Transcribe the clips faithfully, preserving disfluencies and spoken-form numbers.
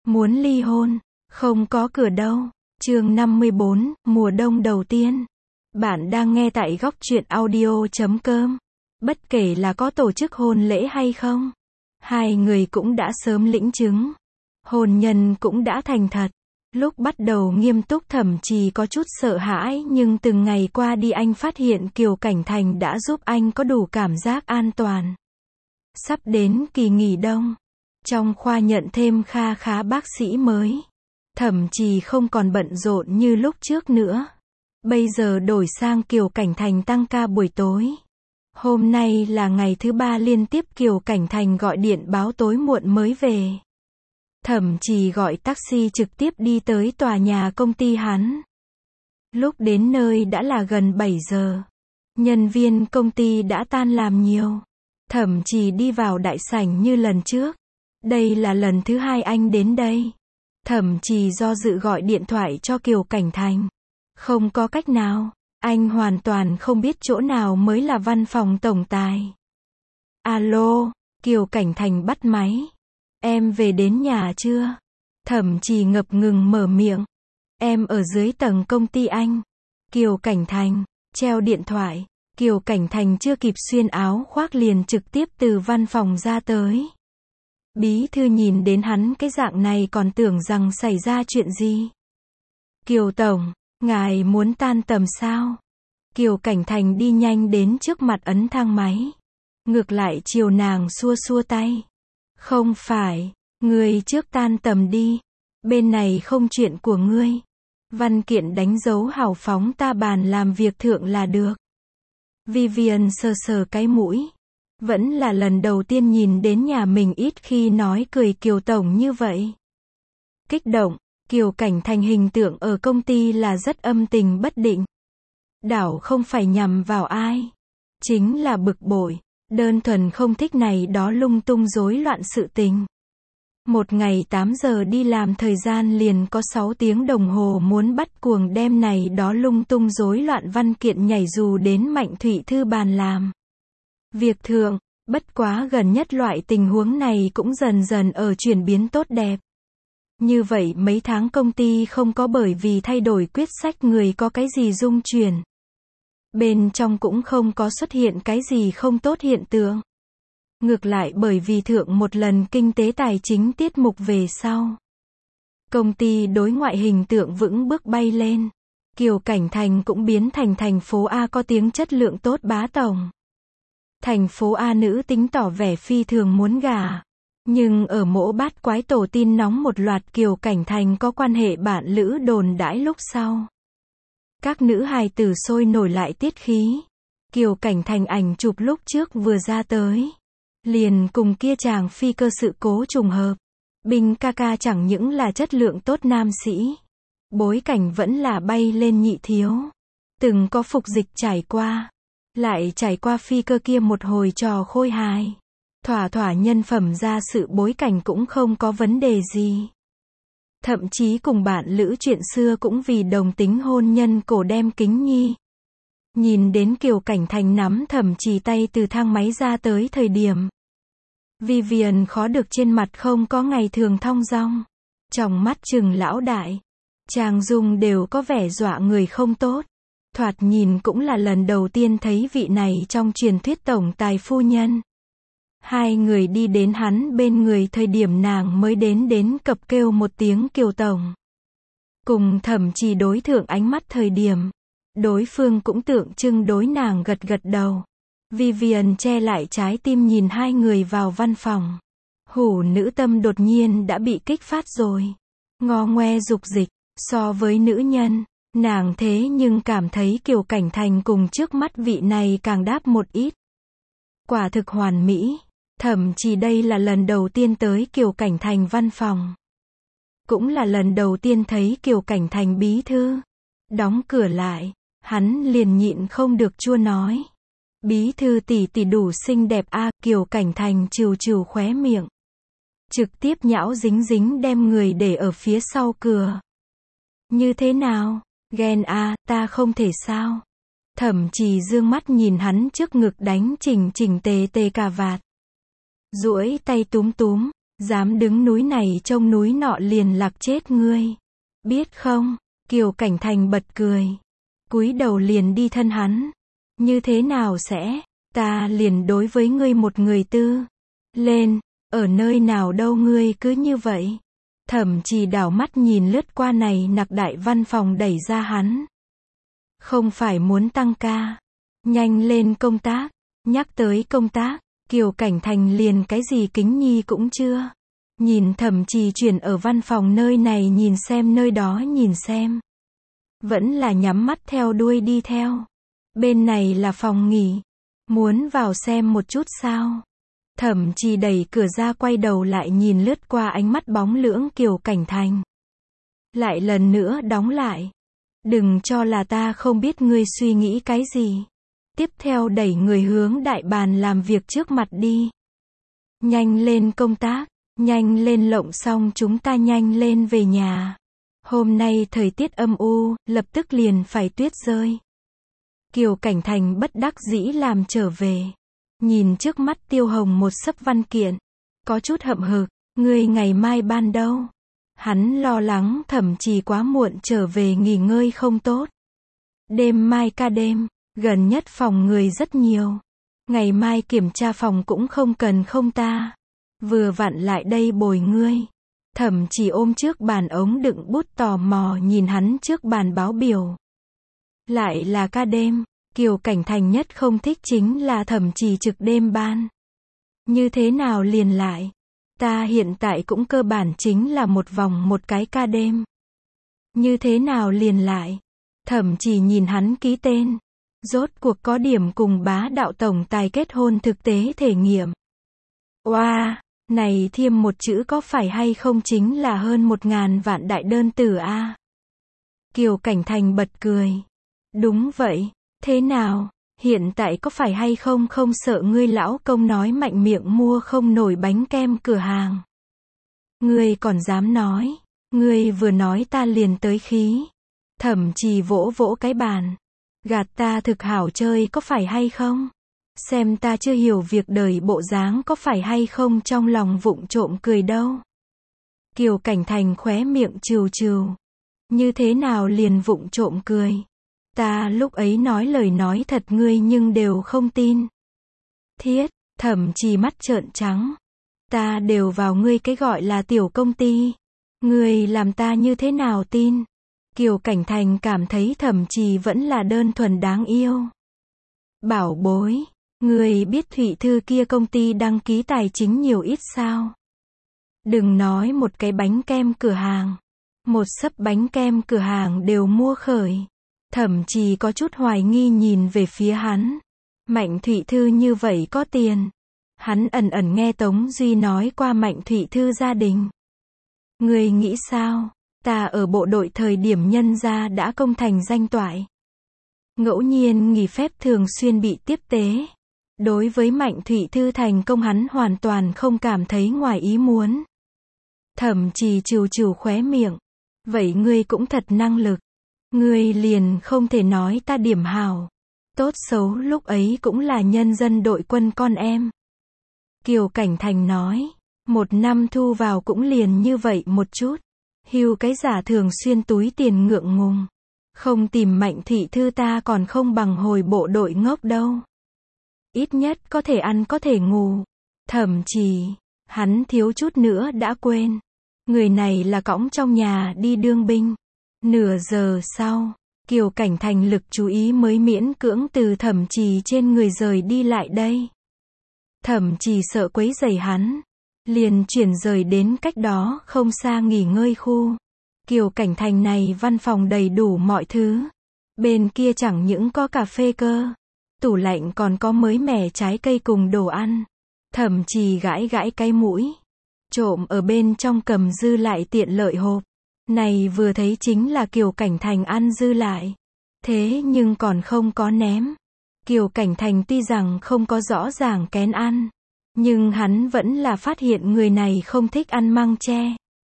Muốn ly hôn, không có cửa đâu. Chương năm mươi bốn, mùa đông đầu tiên. Bạn đang nghe tại góc truyện audio chấm com. Bất kể là có tổ chức hôn lễ hay không, hai người cũng đã sớm lĩnh chứng. Hôn nhân cũng đã thành thật. Lúc bắt đầu nghiêm túc Thẩm Trì có chút sợ hãi, nhưng từng ngày qua đi anh phát hiện Kiều Cảnh Thành đã giúp anh có đủ cảm giác an toàn. Sắp đến kỳ nghỉ đông, trong khoa nhận thêm kha khá bác sĩ mới. Thẩm Trì không còn bận rộn như lúc trước nữa. Bây giờ đổi sang Kiều Cảnh Thành tăng ca buổi tối. Hôm nay là ngày thứ ba liên tiếp Kiều Cảnh Thành gọi điện báo tối muộn mới về. Thẩm Trì gọi taxi trực tiếp đi tới tòa nhà công ty hắn. Lúc đến nơi đã là gần bảy giờ. Nhân viên công ty đã tan làm nhiều. Thẩm Trì đi vào đại sảnh như lần trước. Đây là lần thứ hai anh đến đây. Thẩm Trì do dự gọi điện thoại cho Kiều Cảnh Thành. Không có cách nào, anh hoàn toàn không biết chỗ nào mới là văn phòng tổng tài. Alo, Kiều Cảnh Thành bắt máy. Em về đến nhà chưa? Thẩm Trì ngập ngừng mở miệng. Em ở dưới tầng công ty anh. Kiều Cảnh Thành, treo điện thoại. Kiều Cảnh Thành chưa kịp xuyên áo khoác liền trực tiếp từ văn phòng ra tới. Bí thư nhìn đến hắn cái dạng này còn tưởng rằng xảy ra chuyện gì. Kiều Tổng, ngài muốn tan tầm sao? Kiều Cảnh Thành đi nhanh đến trước mặt ấn thang máy. Ngược lại chiều nàng xua xua tay. Không phải, ngươi trước tan tầm đi. Bên này không chuyện của ngươi. Văn kiện đánh dấu hào phóng ta bàn làm việc thượng là được. Vivian sờ sờ cái mũi. Vẫn là lần đầu tiên nhìn đến nhà mình ít khi nói cười Kiều Tổng như vậy. Kích động, Kiều Cảnh Thành hình tượng ở công ty là rất âm tình bất định. Đảo không phải nhằm vào ai. Chính là bực bội, đơn thuần không thích này đó lung tung rối loạn sự tình. Một ngày tám giờ đi làm thời gian liền có sáu tiếng đồng hồ muốn bắt cuồng đem này đó lung tung rối loạn văn kiện nhảy dù đến Mạnh Thụy Thư bàn làm. Việc thượng, bất quá gần nhất loại tình huống này cũng dần dần ở chuyển biến tốt đẹp. Như vậy mấy tháng công ty không có bởi vì thay đổi quyết sách người có cái gì rung chuyển. Bên trong cũng không có xuất hiện cái gì không tốt hiện tượng. Ngược lại bởi vì thượng một lần kinh tế tài chính tiết mục về sau. Công ty đối ngoại hình tượng vững bước bay lên. Kiều Cảnh Thành cũng biến thành thành phố A có tiếng chất lượng tốt bá tổng. Thành phố A nữ tính tỏ vẻ phi thường muốn gả. Nhưng ở mỗ bát quái tổ tin nóng một loạt Kiều Cảnh Thành có quan hệ bạn lữ đồn đãi lúc sau. Các nữ hài tử sôi nổi lại tiết khí. Kiều Cảnh Thành ảnh chụp lúc trước vừa ra tới. Liền cùng kia chàng phi cơ sự cố trùng hợp. Binh ca ca chẳng những là chất lượng tốt nam sĩ. Bối cảnh vẫn là bay lên nhị thiếu. Từng có phục dịch trải qua. Lại trải qua phi cơ kia một hồi trò khôi hài. Thỏa thỏa nhân phẩm ra sự bối cảnh cũng không có vấn đề gì. Thậm chí cùng bạn lữ chuyện xưa cũng vì đồng tính hôn nhân cổ đem kính nhi. Nhìn đến Kiều Cảnh Thành nắm Thẩm Trì tay từ thang máy ra tới thời điểm. Vivian khó được trên mặt không có ngày thường thong dong. Trong mắt trừng lão đại. Trang dung đều có vẻ dọa người không tốt. Thoạt nhìn cũng là lần đầu tiên thấy vị này trong truyền thuyết tổng tài phu nhân. Hai người đi đến hắn bên người thời điểm nàng mới đến đến cập kêu một tiếng Kiều Tổng. Cùng Thẩm Trì đối thượng ánh mắt thời điểm. Đối phương cũng tượng trưng đối nàng gật gật đầu. Vivian che lại trái tim nhìn hai người vào văn phòng. Hủ nữ tâm đột nhiên đã bị kích phát rồi. Ngo ngoe dục dịch, so với nữ nhân. Nàng thế nhưng cảm thấy Kiều Cảnh Thành cùng trước mắt vị này càng đáp một ít. Quả thực hoàn mỹ. Thẩm Trì đây là lần đầu tiên tới Kiều Cảnh Thành văn phòng. Cũng là lần đầu tiên thấy Kiều Cảnh Thành bí thư. Đóng cửa lại, hắn liền nhịn không được chua nói. Bí thư tỷ tỷ đủ xinh đẹp a. À, Kiều Cảnh Thành trừ trừ khóe miệng. Trực tiếp nhão dính dính đem người để ở phía sau cửa. Như thế nào? Ghen a, à, ta không thể sao? Thẩm Trì dương mắt nhìn hắn trước ngực đánh chỉnh chỉnh tề tề cà vạt. Duỗi tay túm túm, Dám đứng núi này trông núi nọ liền lạc chết ngươi. Biết không? Kiều Cảnh Thành bật cười. Cúi đầu liền đi thân hắn. Như thế nào sẽ? Ta liền đối với ngươi một người tư. Lên, ở nơi nào đâu ngươi cứ như vậy. Thẩm Trì đảo mắt nhìn lướt qua này nặc đại văn phòng đẩy ra hắn. Không phải muốn tăng ca. Nhanh lên công tác. Nhắc tới công tác, Kiều Cảnh Thành liền cái gì kính nhi cũng chưa. Nhìn Thẩm Trì chuyển ở văn phòng nơi này nhìn xem nơi đó nhìn xem. Vẫn là nhắm mắt theo đuôi đi theo. Bên này là phòng nghỉ. Muốn vào xem một chút sao? Thẩm Trì đẩy cửa ra quay đầu lại nhìn lướt qua ánh mắt bóng lưỡng Kiều Cảnh Thành. Lại lần nữa đóng lại. Đừng cho là ta không biết ngươi suy nghĩ cái gì. Tiếp theo đẩy người hướng đại bàn làm việc trước mặt đi. Nhanh lên công tác, nhanh lên lộng xong chúng ta nhanh lên về nhà. Hôm nay thời tiết âm u, lập tức liền phải tuyết rơi. Kiều Cảnh Thành bất đắc dĩ làm trở về. Nhìn trước mắt Tiêu Hồng một sấp văn kiện. Có chút hậm hực, ngươi ngày mai ban đâu? Hắn lo lắng Thẩm Trì quá muộn trở về nghỉ ngơi không tốt. Đêm mai ca đêm, gần nhất phòng người rất nhiều. Ngày mai kiểm tra phòng cũng không cần không ta. Vừa vặn lại đây bồi ngươi. Thẩm Trì ôm trước bàn ống đựng bút tò mò nhìn hắn trước bàn báo biểu. Lại là ca đêm, Kiều Cảnh Thành nhất không thích chính là Thẩm Trì trực đêm ban. Như thế nào liền lại? Ta hiện tại cũng cơ bản chính là một vòng một cái ca đêm. Như thế nào liền lại? Thẩm Trì nhìn hắn ký tên. Rốt cuộc có điểm cùng bá đạo tổng tài kết hôn thực tế thể nghiệm. Oa, wow, này thêm một chữ có phải hay không chính là hơn một ngàn vạn đại đơn tử a. Kiều Cảnh Thành bật cười. Đúng vậy, thế nào, hiện tại có phải hay không không sợ ngươi lão công nói mạnh miệng mua không nổi bánh kem cửa hàng. Ngươi còn dám nói, ngươi vừa nói ta liền tới khí. Thẩm Trì vỗ vỗ cái bàn. Gạt ta thực hảo chơi có phải hay không? Xem ta chưa hiểu việc đời bộ dáng có phải hay không trong lòng vụng trộm cười đâu. Kiều Cảnh Thành khóe miệng trừ trừ. Như thế nào liền vụng trộm cười? Ta lúc ấy nói lời nói thật ngươi nhưng đều không tin. Thiết, Thẩm Trì mắt trợn trắng. Ta đều vào ngươi cái gọi là tiểu công ty. Ngươi làm ta như thế nào tin? Kiều Cảnh Thành cảm thấy Thẩm Trì vẫn là đơn thuần đáng yêu. Bảo bối, ngươi biết Thụy Thư kia công ty đăng ký tài chính nhiều ít sao? Đừng nói một cái bánh kem cửa hàng. Một xấp bánh kem cửa hàng đều mua khởi. Thẩm Trì có chút hoài nghi nhìn về phía hắn. Mạnh Thụy Thư như vậy có tiền. Hắn ẩn ẩn nghe Tống Duy nói qua Mạnh Thụy Thư gia đình. Ngươi nghĩ sao? Ta ở bộ đội thời điểm nhân gia đã công thành danh toại. Ngẫu nhiên nghỉ phép thường xuyên bị tiếp tế. Đối với Mạnh Thụy Thư thành công hắn hoàn toàn không cảm thấy ngoài ý muốn. Thẩm Trì trừ trừ khóe miệng. Vậy ngươi cũng thật năng lực. Ngươi liền không thể nói ta điểm hào. Tốt xấu lúc ấy cũng là nhân dân đội quân con em. Kiều Cảnh Thành nói. Một năm thu vào cũng liền như vậy một chút. Hưu cái giả thường xuyên túi tiền ngượng ngùng. Không tìm Mạnh Thụy Thư ta còn không bằng hồi bộ đội ngốc đâu. Ít nhất có thể ăn có thể ngủ. Thẩm Trì, hắn thiếu chút nữa đã quên. Người này là cõng trong nhà đi đương binh. Nửa giờ sau, Kiều Cảnh Thành lực chú ý mới miễn cưỡng từ Thẩm Trì trên người rời đi lại đây. Thẩm Trì sợ quấy rầy hắn. Liền chuyển rời đến cách đó không xa nghỉ ngơi khu. Kiều Cảnh Thành này văn phòng đầy đủ mọi thứ. Bên kia chẳng những có cà phê cơ. Tủ lạnh còn có mới mẻ trái cây cùng đồ ăn. Thẩm Trì gãi gãi cái mũi. Trộm ở bên trong cầm dư lại tiện lợi hộp. Này vừa thấy chính là Kiều Cảnh Thành ăn dư lại. Thế nhưng còn không có ném. Kiều Cảnh Thành tuy rằng không có rõ ràng kén ăn. Nhưng hắn vẫn là phát hiện người này không thích ăn măng tre.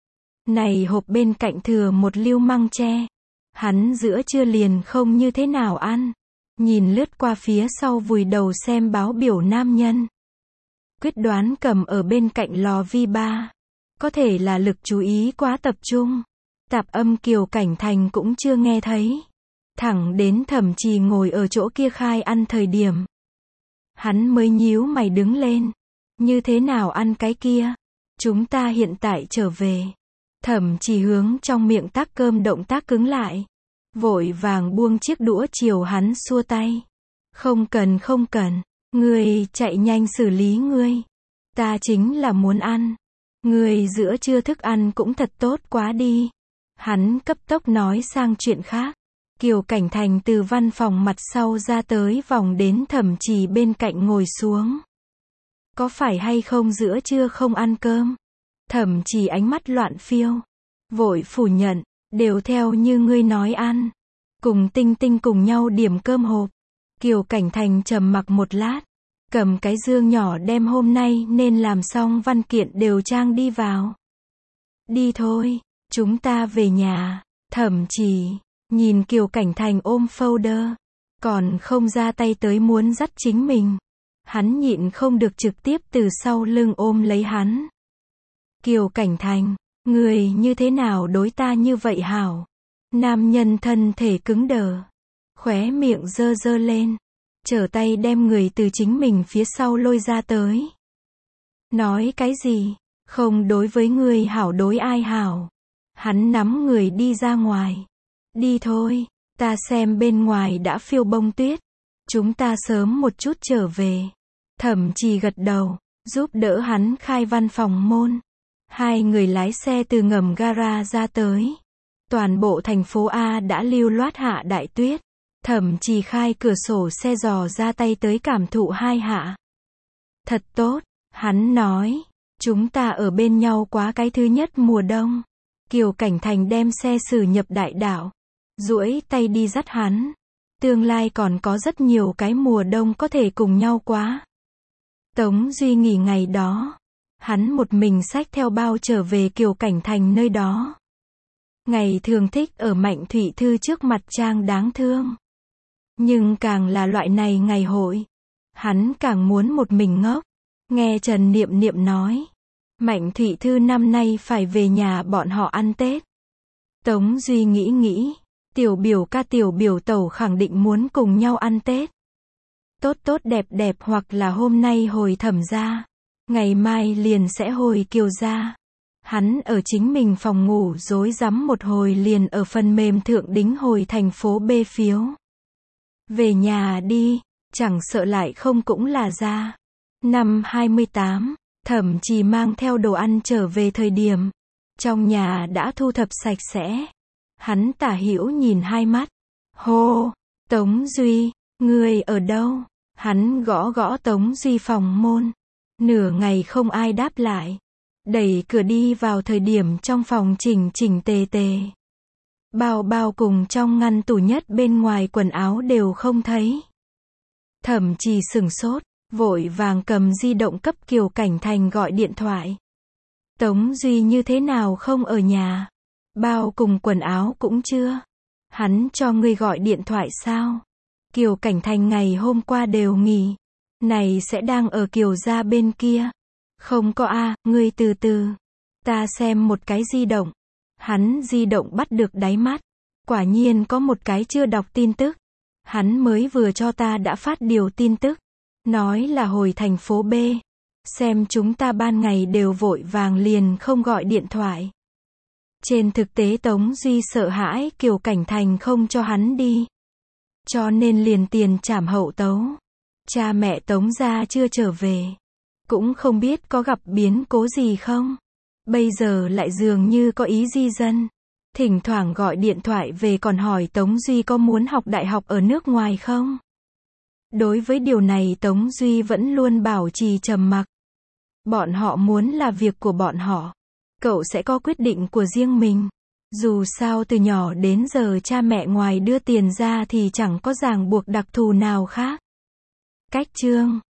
Này hộp bên cạnh thừa một liêu măng tre. Hắn giữa trưa liền không như thế nào ăn. Nhìn lướt qua phía sau vùi đầu xem báo biểu nam nhân. Quyết đoán cầm ở bên cạnh lò vi ba. Có thể là lực chú ý quá tập trung. Tạp âm Kiều Cảnh Thành cũng chưa nghe thấy. Thẳng đến Thẩm Trì ngồi ở chỗ kia khai ăn thời điểm. Hắn mới nhíu mày đứng lên. Như thế nào ăn cái kia? Chúng ta hiện tại trở về. Thẩm Trì hướng trong miệng tác cơm động tác cứng lại. Vội vàng buông chiếc đũa chiều hắn xua tay. Không cần không cần. Ngươi chạy nhanh xử lý ngươi. Ta chính là muốn ăn. Ngươi giữa trưa thức ăn cũng thật tốt quá đi. Hắn cấp tốc nói sang chuyện khác. Kiều Cảnh Thành từ văn phòng mặt sau ra tới vòng đến Thẩm Trì bên cạnh ngồi xuống. Có phải hay không giữa trưa không ăn cơm? Thẩm Trì ánh mắt loạn phiêu. Vội phủ nhận, đều theo như ngươi nói ăn. Cùng Tinh Tinh cùng nhau điểm cơm hộp. Kiều Cảnh Thành trầm mặc một lát. Cầm cái dương nhỏ đem hôm nay nên làm xong văn kiện đều trang đi vào. Đi thôi, chúng ta về nhà. Thẩm Trì nhìn Kiều Cảnh Thành ôm folder. Còn không ra tay tới muốn dắt chính mình. Hắn nhịn không được trực tiếp từ sau lưng ôm lấy hắn. Kiều Cảnh Thành, người như thế nào đối ta như vậy hảo? Nam nhân thân thể cứng đờ. Khóe miệng dơ dơ lên. Trở tay đem người từ chính mình phía sau lôi ra tới. Nói cái gì? Không đối với người hảo đối ai hảo? Hắn nắm người đi ra ngoài. Đi thôi, ta xem bên ngoài đã phiêu bông tuyết. Chúng ta sớm một chút trở về. Thẩm Trì gật đầu, giúp đỡ hắn khai văn phòng môn. Hai người lái xe từ ngầm gara ra tới. Toàn bộ thành phố A đã lưu loát hạ đại tuyết. Thẩm Trì khai cửa sổ xe dò ra tay tới cảm thụ hai hạ. Thật tốt, hắn nói. Chúng ta ở bên nhau quá cái thứ nhất mùa đông. Kiều Cảnh Thành đem xe xử nhập đại đảo. Duỗi tay đi dắt hắn. Tương lai còn có rất nhiều cái mùa đông có thể cùng nhau quá. Tống Duy nghỉ ngày đó. Hắn một mình xách theo bao trở về Kiều Cảnh Thành nơi đó. Ngày thường thích ở Mạnh Thụy Thư trước mặt trang đáng thương. Nhưng càng là loại này ngày hội. Hắn càng muốn một mình ngốc. Nghe Trần Niệm Niệm nói. Mạnh Thụy Thư năm nay phải về nhà bọn họ ăn Tết. Tống Duy nghĩ nghĩ. Tiểu biểu ca tiểu biểu tẩu khẳng định muốn cùng nhau ăn Tết. Tốt tốt đẹp đẹp hoặc là hôm nay hồi Thẩm gia. Ngày mai liền sẽ hồi Kiều gia. Hắn ở chính mình phòng ngủ rối rắm một hồi liền ở phần mềm thượng đính hồi thành phố B phiếu. Về nhà đi, chẳng sợ lại không cũng là ra. Năm hai mươi tám, Thẩm Trì mang theo đồ ăn trở về thời điểm. Trong nhà đã thu thập sạch sẽ. Hắn tả hữu nhìn hai mắt. Hô, Tống Duy, ngươi ở đâu? Hắn gõ gõ Tống Duy phòng môn. Nửa ngày không ai đáp lại. Đẩy cửa đi vào thời điểm trong phòng chỉnh chỉnh tề tề. Bao bao cùng trong ngăn tủ nhất bên ngoài quần áo đều không thấy. Thẩm Trì sửng sốt, vội vàng cầm di động cấp Kiều Cảnh Thành gọi điện thoại. Tống Duy như thế nào không ở nhà? Bao cùng quần áo cũng chưa. Hắn cho ngươi gọi điện thoại sao? Kiều Cảnh Thành ngày hôm qua đều nghỉ. Này sẽ đang ở Kiều gia bên kia. Không có a, ngươi từ từ. Ta xem một cái di động. Hắn di động bắt được đáy mắt. Quả nhiên có một cái chưa đọc tin tức. Hắn mới vừa cho ta đã phát điều tin tức. Nói là hồi thành phố B. Xem chúng ta ban ngày đều vội vàng liền không gọi điện thoại. Trên thực tế Tống Duy sợ hãi Kiều Cảnh Thành không cho hắn đi. Cho nên liền tiền trảm hậu tấu. Cha mẹ Tống gia chưa trở về. Cũng không biết có gặp biến cố gì không. Bây giờ lại dường như có ý di dân. Thỉnh thoảng gọi điện thoại về còn hỏi Tống Duy có muốn học đại học ở nước ngoài không. Đối với điều này Tống Duy vẫn luôn bảo trì trầm mặc. Bọn họ muốn là việc của bọn họ. Cậu sẽ có quyết định của riêng mình. Dù sao từ nhỏ đến giờ cha mẹ ngoài đưa tiền ra thì chẳng có ràng buộc đặc thù nào khác. Cách chương